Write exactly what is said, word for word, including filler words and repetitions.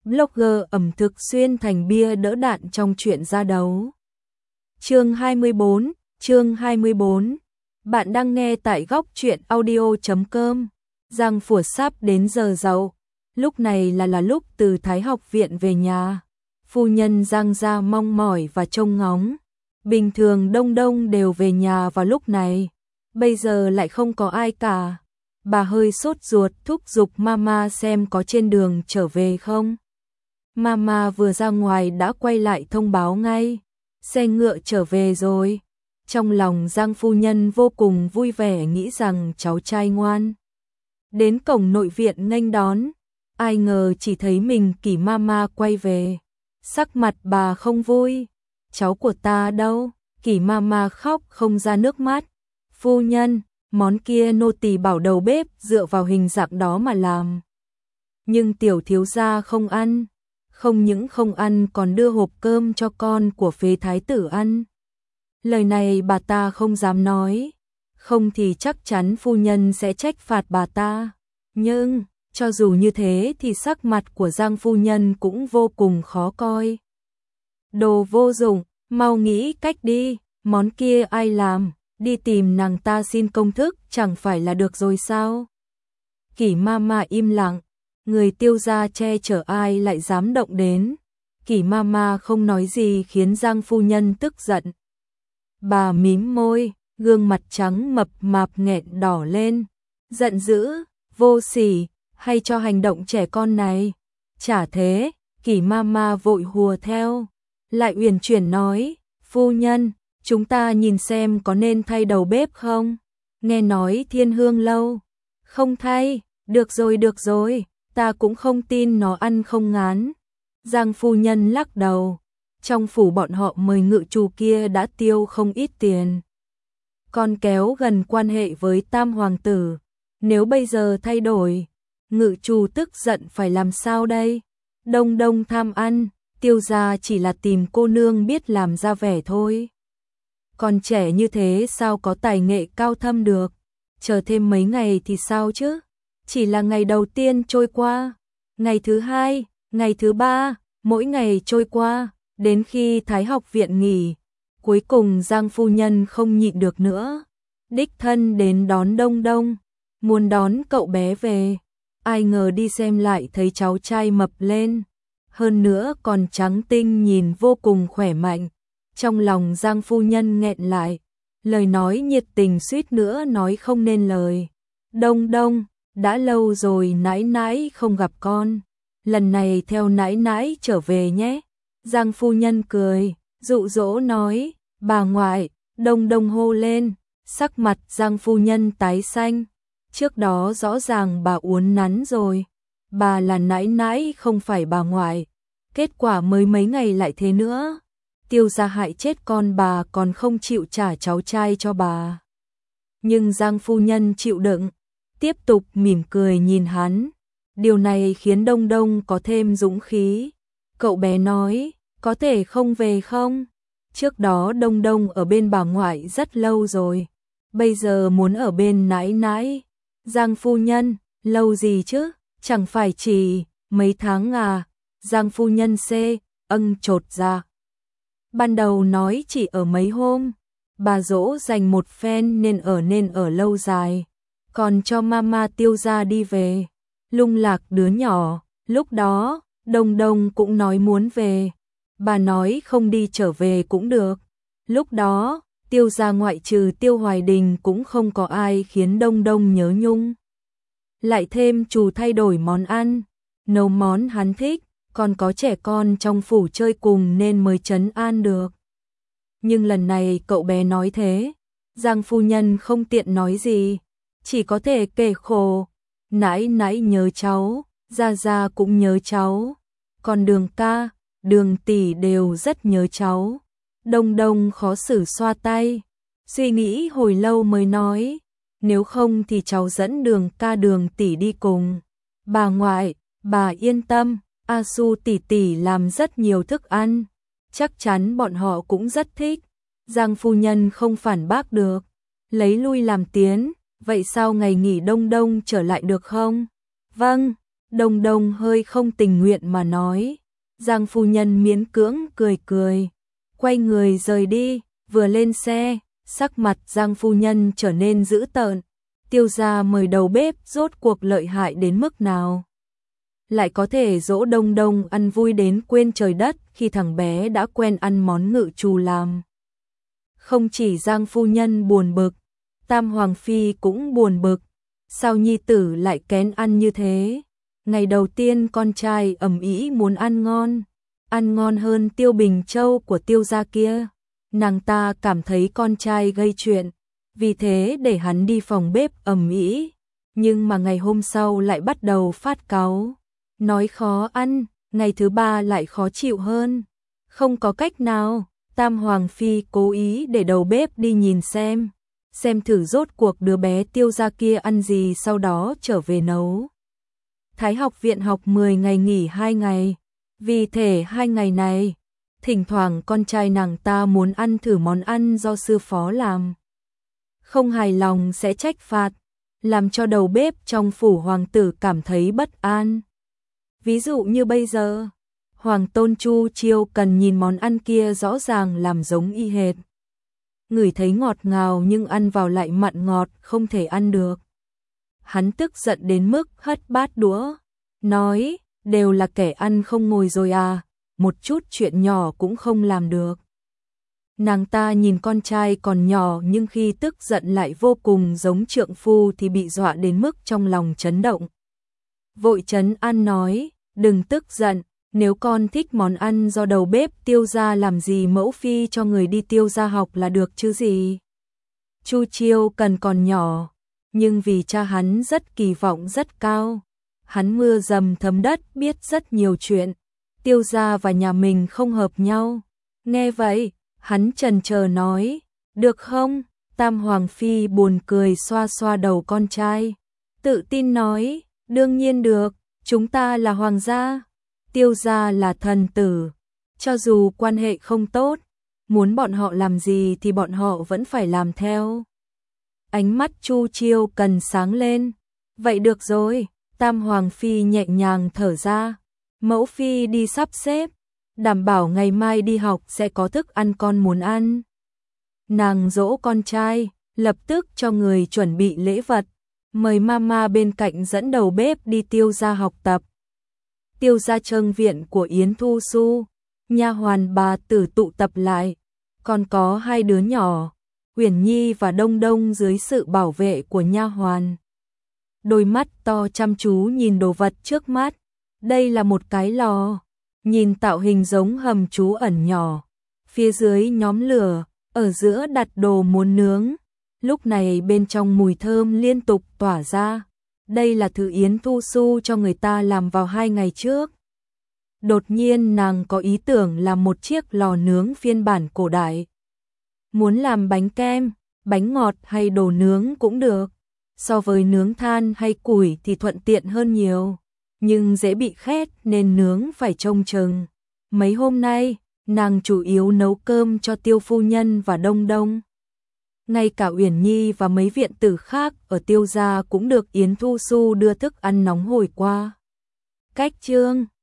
blogger ẩm thực xuyên thành bia đỡ đạn trong chuyện ra đấu. Chương hai mươi bốn, chương hai mươi bốn. Bạn đang nghe tại góc truyện audio chấm com. Giang Phủa sắp đến giờ dậu. Lúc này là là lúc từ Thái học viện về nhà. Phu nhân Giang gia mong mỏi và trông ngóng. Bình thường đông đông đều về nhà vào lúc này. Bây giờ lại không có ai cả. Bà hơi sốt ruột thúc giục mama xem có trên đường trở về không. Mama vừa ra ngoài đã quay lại thông báo ngay. Xe ngựa trở về rồi. Trong lòng Giang phu nhân vô cùng vui vẻ nghĩ rằng cháu trai ngoan. Đến cổng nội viện nghênh đón. Ai ngờ chỉ thấy mình Kỷ mama quay về. Sắc mặt bà không vui. Cháu của ta đâu? Kỷ mama khóc không ra nước mắt. Phu nhân, món kia nô tỳ bảo đầu bếp dựa vào hình dạng đó mà làm. Nhưng tiểu thiếu gia không ăn. Không những không ăn còn đưa hộp cơm cho con của phế thái tử ăn. Lời này bà ta không dám nói. Không thì chắc chắn phu nhân sẽ trách phạt bà ta. Nhưng, cho dù như thế thì sắc mặt của Giang phu nhân cũng vô cùng khó coi. Đồ vô dụng, mau nghĩ cách đi, món kia ai làm, đi tìm nàng ta xin công thức chẳng phải là được rồi sao? Kỷ mama im lặng, người Tiêu gia che chở ai lại dám động đến. Kỷ mama không nói gì khiến Giang phu nhân tức giận. Bà mím môi, gương mặt trắng mập mạp nghẹn đỏ lên, giận dữ, vô sỉ, hay cho hành động trẻ con này. Chả thế, Kỷ mama vội hùa theo, lại uyển chuyển nói, phu nhân, chúng ta nhìn xem có nên thay đầu bếp không? Nghe nói Thiên Hương lâu, không thay, được rồi được rồi, ta cũng không tin nó ăn không ngán. Giang phu nhân lắc đầu, trong phủ bọn họ mời ngự chủ kia đã tiêu không ít tiền. Còn kéo gần quan hệ với tam hoàng tử, nếu bây giờ thay đổi, ngự chủ tức giận phải làm sao đây? Đông đông tham ăn, Tiêu gia chỉ là tìm cô nương biết làm ra vẻ thôi. Còn trẻ như thế sao có tài nghệ cao thâm được, chờ thêm mấy ngày thì sao chứ? Chỉ là ngày đầu tiên trôi qua, ngày thứ hai, ngày thứ ba, mỗi ngày trôi qua, đến khi Thái học viện nghỉ, cuối cùng Giang phu nhân không nhịn được nữa, đích thân đến đón Đông Đông, muốn đón cậu bé về. Ai ngờ đi xem lại thấy cháu trai mập lên, hơn nữa còn trắng tinh nhìn vô cùng khỏe mạnh. Trong lòng Giang phu nhân nghẹn lại, lời nói nhiệt tình suýt nữa nói không nên lời. Đông Đông, đã lâu rồi nãi nãi không gặp con, lần này theo nãi nãi trở về nhé. Giang phu nhân cười, dụ dỗ nói, bà ngoại. Đông Đông hô lên, sắc mặt Giang phu nhân tái xanh. Trước đó rõ ràng bà uốn nắn rồi, bà là nãi nãi không phải bà ngoại. Kết quả mới mấy ngày lại thế nữa. Tiêu gia hại chết con bà còn không chịu trả cháu trai cho bà. Nhưng Giang phu nhân chịu đựng, tiếp tục mỉm cười nhìn hắn. Điều này khiến Đông Đông có thêm dũng khí. Cậu bé nói, có thể không về không? Trước đó Đông Đông ở bên bà ngoại rất lâu rồi, bây giờ muốn ở bên nãi nãi. Giang phu nhân, lâu gì chứ, chẳng phải chỉ mấy tháng à? Giang phu nhân xê, âng chột ra. Ban đầu nói chỉ ở mấy hôm, bà dỗ dành một phen nên ở nên ở lâu dài, còn cho mama Tiêu gia đi về, lung lạc đứa nhỏ. Lúc đó, Đông Đông cũng nói muốn về, bà nói không đi trở về cũng được. Lúc đó, Tiêu gia ngoại trừ Tiêu Hoài Đình cũng không có ai khiến Đông Đông nhớ nhung. Lại thêm chủ thay đổi món ăn, nấu món hắn thích, còn có trẻ con trong phủ chơi cùng nên mới trấn an được. Nhưng lần này cậu bé nói thế, Giang phu nhân không tiện nói gì, chỉ có thể kể khổ. Nãi nãi nhớ cháu, Gia Gia cũng nhớ cháu, còn Đường ca, Đường tỷ đều rất nhớ cháu. Đông Đông khó xử xoa tay, suy nghĩ hồi lâu mới nói, nếu không thì cháu dẫn Đường ca Đường tỷ đi cùng. Bà ngoại, bà yên tâm, A Su tỷ tỷ làm rất nhiều thức ăn, chắc chắn bọn họ cũng rất thích. Giang phu nhân không phản bác được, lấy lui làm tiến, vậy sao ngày nghỉ Đông Đông trở lại được không? Vâng, Đông Đông hơi không tình nguyện mà nói. Giang phu nhân miễn cưỡng cười cười, quay người rời đi, vừa lên xe, sắc mặt Giang phu nhân trở nên dữ tợn. Tiêu gia mời đầu bếp rốt cuộc lợi hại đến mức nào? Lại có thể dỗ Đông Đông ăn vui đến quên trời đất khi thằng bé đã quen ăn món ngự trù làm. Không chỉ Giang phu nhân buồn bực, Tam Hoàng Phi cũng buồn bực. Sao nhi tử lại kén ăn như thế? Ngày đầu tiên con trai ầm ĩ muốn ăn ngon, ăn ngon hơn Tiêu Bình Châu của Tiêu gia kia. Nàng ta cảm thấy con trai gây chuyện, vì thế để hắn đi phòng bếp ầm ĩ, nhưng mà ngày hôm sau lại bắt đầu phát cáu, nói khó ăn, ngày thứ ba lại khó chịu hơn. Không có cách nào, Tam Hoàng Phi cố ý để đầu bếp đi nhìn xem, xem thử rốt cuộc đứa bé Tiêu gia kia ăn gì, sau đó trở về nấu. Thái học viện học mười ngày nghỉ hai ngày, vì thể hai ngày này, thỉnh thoảng con trai nàng ta muốn ăn thử món ăn do sư phó làm. Không hài lòng sẽ trách phạt, làm cho đầu bếp trong phủ hoàng tử cảm thấy bất an. Ví dụ như bây giờ, Hoàng tôn Chu Chiêu cần nhìn món ăn kia rõ ràng làm giống y hệt. Ngửi thấy ngọt ngào nhưng ăn vào lại mặn ngọt, không thể ăn được. Hắn tức giận đến mức hất bát đũa, nói, đều là kẻ ăn không ngồi rồi à, một chút chuyện nhỏ cũng không làm được. Nàng ta nhìn con trai còn nhỏ nhưng khi tức giận lại vô cùng giống trượng phu thì bị dọa đến mức trong lòng chấn động. Vội trấn an nói, đừng tức giận, nếu con thích món ăn do đầu bếp Tiêu gia làm gì mẫu phi cho người đi Tiêu gia học là được chứ gì. Chu Chiêu cần còn nhỏ, nhưng vì cha hắn rất kỳ vọng rất cao. Hắn mưa dầm thấm đất biết rất nhiều chuyện, Tiêu gia và nhà mình không hợp nhau. Nghe vậy, hắn chần chờ nói, được không? Tam Hoàng Phi buồn cười xoa xoa đầu con trai, tự tin nói, đương nhiên được, chúng ta là hoàng gia, Tiêu gia là thần tử, cho dù quan hệ không tốt, muốn bọn họ làm gì thì bọn họ vẫn phải làm theo. Ánh mắt Chu Chiêu cần sáng lên, vậy được rồi. Tam Hoàng Phi nhẹ nhàng thở ra, mẫu phi đi sắp xếp, đảm bảo ngày mai đi học sẽ có thức ăn con muốn ăn. Nàng dỗ con trai, lập tức cho người chuẩn bị lễ vật, mời mama bên cạnh dẫn đầu bếp đi Tiêu gia học tập. Tiêu gia trâng viện của Yến Thu Xu, nha hoàn bà tử tụ tập lại, còn có hai đứa nhỏ, Uyển Nhi và Đông Đông dưới sự bảo vệ của nha hoàn. Đôi mắt to chăm chú nhìn đồ vật trước mắt. Đây là một cái lò, nhìn tạo hình giống hầm trú ẩn nhỏ. Phía dưới nhóm lửa, ở giữa đặt đồ muốn nướng. Lúc này bên trong mùi thơm liên tục tỏa ra. Đây là thứ Yến Thu Xu cho người ta làm vào hai ngày trước. Đột nhiên nàng có ý tưởng làm một chiếc lò nướng phiên bản cổ đại. Muốn làm bánh kem, bánh ngọt hay đồ nướng cũng được. So với nướng than hay củi thì thuận tiện hơn nhiều, nhưng dễ bị khét nên nướng phải trông chừng. Mấy hôm nay, nàng chủ yếu nấu cơm cho Tiêu phu nhân và Đông Đông. Ngay cả Uyển Nhi và mấy viện tử khác ở Tiêu gia cũng được Yến Thu Xu đưa thức ăn nóng hổi qua. Cách chương